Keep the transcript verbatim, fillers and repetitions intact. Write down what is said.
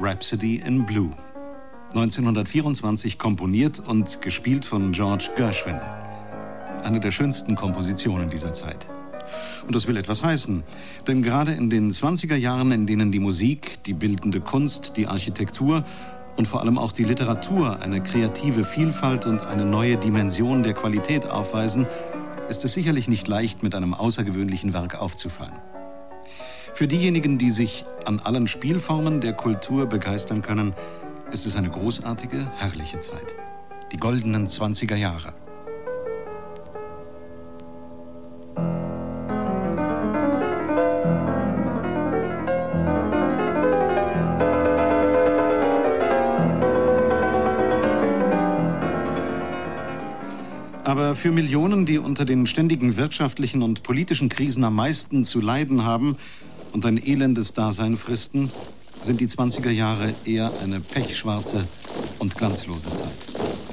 Rhapsody in Blue. neunzehnhundertvierundzwanzig komponiert und gespielt von George Gershwin. Eine der schönsten Kompositionen dieser Zeit. Und das will etwas heißen, denn gerade in den zwanziger Jahren, in denen die Musik, die bildende Kunst, die Architektur und vor allem auch die Literatur eine kreative Vielfalt und eine neue Dimension der Qualität aufweisen, ist es sicherlich nicht leicht, mit einem außergewöhnlichen Werk aufzufallen. Für diejenigen, die sich an allen Spielformen der Kultur begeistern können, ist es eine großartige, herrliche Zeit. Die goldenen zwanziger Jahre. Aber für Millionen, die unter den ständigen wirtschaftlichen und politischen Krisen am meisten zu leiden haben und ein elendes Dasein fristen, sind die zwanziger Jahre eher eine pechschwarze und glanzlose Zeit.